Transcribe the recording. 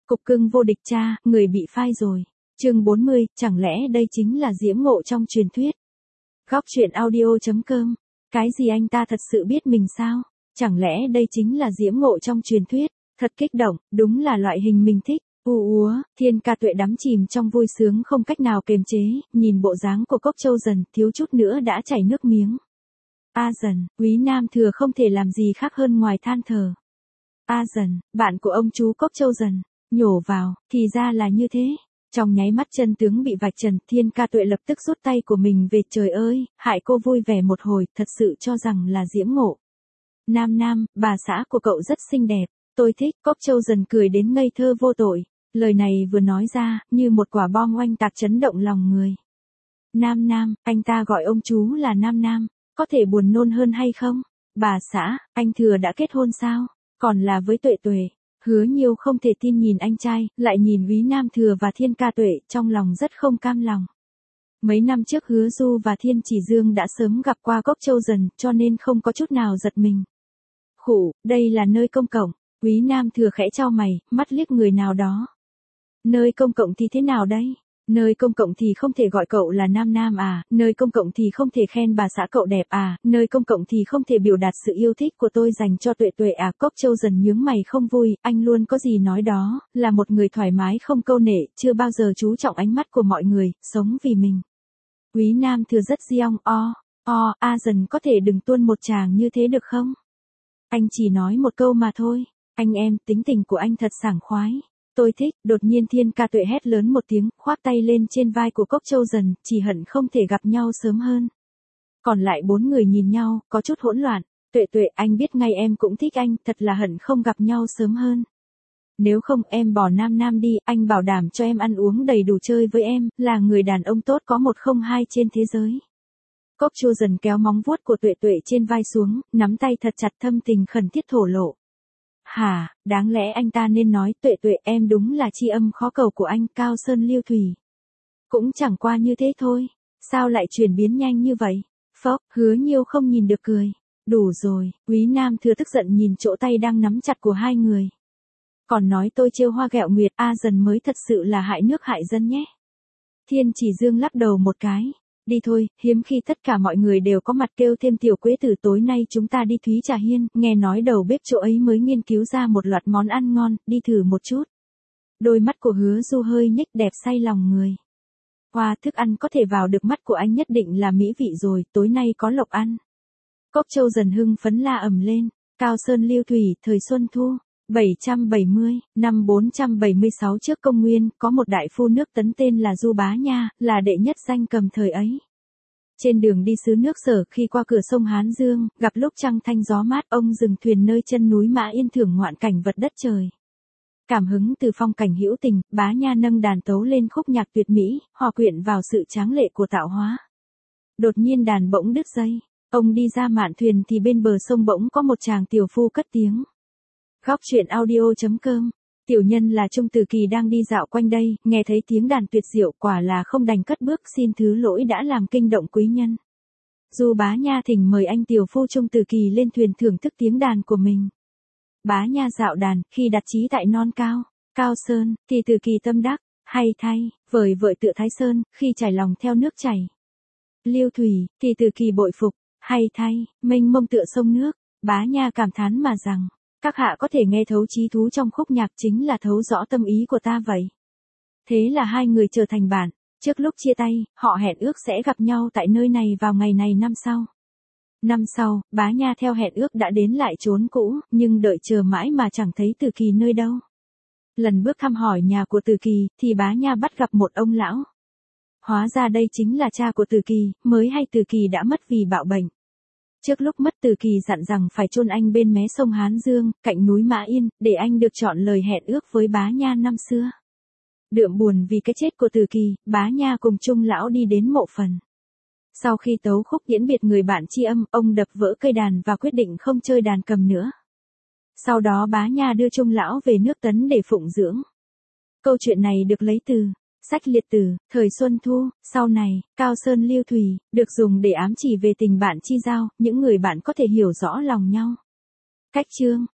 Cục cưng vô địch cha, người bị phai rồi. Chương 40, chẳng lẽ đây chính là Diễm Ngộ trong truyền thuyết? Góc truyện audio.com. Cái gì anh ta thật sự biết mình sao? Chẳng lẽ đây chính là Diễm Ngộ trong truyền thuyết? Thật kích động, đúng là loại hình mình thích. Úa, Thiên Ca Tuệ đắm chìm trong vui sướng không cách nào kiềm chế, nhìn bộ dáng của Cốc Châu Dần, thiếu chút nữa đã chảy nước miếng. A Dần, Quý Nam Thừa không thể làm gì khác hơn ngoài than thở. A Dần, bạn của ông chú Cốc Châu Dần, nhổ vào, thì ra là như thế. Trong nháy mắt chân tướng bị vạch trần, Thiên Ca Tuệ lập tức rút tay của mình về. Trời ơi, hại cô vui vẻ một hồi, thật sự cho rằng là Diễm Ngộ. Nam, bà xã của cậu rất xinh đẹp, tôi thích. Cốc Châu Dần cười đến ngây thơ vô tội. Lời này vừa nói ra, như một quả bom oanh tạc chấn động lòng người. Nam, anh ta gọi ông chú là Nam, có thể buồn nôn hơn hay không? Bà xã, anh Thừa đã kết hôn sao? Còn là với Tuệ Tuệ. Hứa Nhiêu không thể tin nhìn anh trai, lại nhìn Quý Nam Thừa và Thiên Ca Tuệ, trong lòng rất không cam lòng. Mấy năm trước Hứa Du và Thiên Chỉ Dương đã sớm gặp qua Cốc Châu Dần, cho nên không có chút nào giật mình. Khụ, đây là nơi công cộng. Quý Nam Thừa khẽ chau mày, mắt liếc người nào đó. Nơi công cộng thì thế nào đây? Nơi công cộng thì không thể gọi cậu là Nam à, nơi công cộng thì không thể khen bà xã cậu đẹp à, nơi công cộng thì không thể biểu đạt sự yêu thích của tôi dành cho Tuệ Tuệ à. Cốc Châu Dần nhướng mày không vui, anh luôn có gì nói đó, là một người thoải mái không câu nệ, chưa bao giờ chú trọng ánh mắt của mọi người, sống vì mình. Quý Nam Thừa rất giong A Dần có thể đừng tuôn một tràng như thế được không? Anh chỉ nói một câu mà thôi, anh em, tính tình của anh thật sảng khoái. Tôi thích. Đột nhiên Thiên Ca Tuệ hét lớn một tiếng, khoác tay lên trên vai của Cốc Châu Dần, chỉ hận không thể gặp nhau sớm hơn. Còn lại bốn người nhìn nhau, có chút hỗn loạn. Tuệ, anh biết ngay em cũng thích anh, thật là hận không gặp nhau sớm hơn. Nếu không em bỏ Nam đi, anh bảo đảm cho em ăn uống đầy đủ chơi với em, là người đàn ông tốt có một không hai trên thế giới. Cốc Châu Dần kéo móng vuốt của Tuệ trên vai xuống, nắm tay thật chặt, thâm tình khẩn thiết thổ lộ. Hả, đáng lẽ anh ta nên nói Tuệ em đúng là tri âm khó cầu của anh, Cao Sơn Lưu Thủy. Cũng chẳng qua như thế thôi, sao lại chuyển biến nhanh như vậy? Phốc, Hứa Nhiêu không nhìn được cười. Đủ rồi, Quý Nam Thừa tức giận nhìn chỗ tay đang nắm chặt của hai người. Còn nói tôi trêu hoa ghẹo nguyệt, A Dần mới thật sự là hại nước hại dân nhé. Thiên Chỉ Dương lắc đầu một cái. Đi thôi, hiếm khi tất cả mọi người đều có mặt, kêu thêm Tiểu Quế Tử tối nay chúng ta đi Thúy Trà Hiên, nghe nói đầu bếp chỗ ấy mới nghiên cứu ra một loạt món ăn ngon, đi thử một chút. Đôi mắt của Hứa Du hơi nhếch đẹp say lòng người. Qua thức ăn có thể vào được mắt của anh nhất định là mỹ vị rồi, tối nay có lộc ăn. Cốc Châu Dần hưng phấn la ầm lên, Cao Sơn Lưu Thủy, thời Xuân Thu. 770, năm 476 trước công nguyên, có một đại phu nước Tấn tên là Du Bá Nha, là đệ nhất danh cầm thời ấy. Trên đường đi xứ nước Sở, khi qua cửa sông Hán Dương, gặp lúc trăng thanh gió mát, ông dừng thuyền nơi chân núi Mã Yên thưởng ngoạn cảnh vật đất trời. Cảm hứng từ phong cảnh hữu tình, Bá Nha nâng đàn tấu lên khúc nhạc tuyệt mỹ, hòa quyện vào sự tráng lệ của tạo hóa. Đột nhiên đàn bỗng đứt dây, ông đi ra mạn thuyền thì bên bờ sông bỗng có một chàng tiểu phu cất tiếng. Góc truyện audio.com. Tiểu nhân là Trung Tử Kỳ đang đi dạo quanh đây, nghe thấy tiếng đàn tuyệt diệu, quả là không đành cất bước, xin thứ lỗi đã làm kinh động quý nhân. Du Bá Nha thỉnh mời anh tiểu phu Trung Tử Kỳ lên thuyền thưởng thức tiếng đàn của mình. Bá Nha dạo đàn, khi đặt chí tại non cao, Cao Sơn, thì Tử Kỳ tâm đắc, hay thay, vời vợi tựa Thái Sơn, khi trải lòng theo nước chảy. Lưu Thủy, thì Tử Kỳ bội phục, hay thay, mênh mông tựa sông nước. Bá Nha cảm thán mà rằng, các hạ có thể nghe thấu chí thú trong khúc nhạc, chính là thấu rõ tâm ý của ta vậy. Thế là hai người trở thành bạn, trước lúc chia tay, họ hẹn ước sẽ gặp nhau tại nơi này vào ngày này năm sau. Năm sau, Bá Nha theo hẹn ước đã đến lại chốn cũ, nhưng đợi chờ mãi mà chẳng thấy Tử Kỳ nơi đâu. Lần bước thăm hỏi nhà của Tử Kỳ, thì Bá Nha bắt gặp một ông lão. Hóa ra đây chính là cha của Tử Kỳ, mới hay Tử Kỳ đã mất vì bạo bệnh. Trước lúc mất Tử Kỳ dặn rằng phải chôn anh bên mé sông Hán Dương, cạnh núi Mã Yên, để anh được chọn lời hẹn ước với Bá Nha năm xưa. Đượm buồn vì cái chết của Tử Kỳ, Bá Nha cùng Trung lão đi đến mộ phần. Sau khi tấu khúc tiễn biệt người bạn tri âm, ông đập vỡ cây đàn và quyết định không chơi đàn cầm nữa. Sau đó Bá Nha đưa Trung lão về nước Tấn để phụng dưỡng. Câu chuyện này được lấy từ sách liệt tử, thời Xuân Thu. Sau này, Cao Sơn Lưu Thủy, được dùng để ám chỉ về tình bạn chi giao, những người bạn có thể hiểu rõ lòng nhau. Cách chương.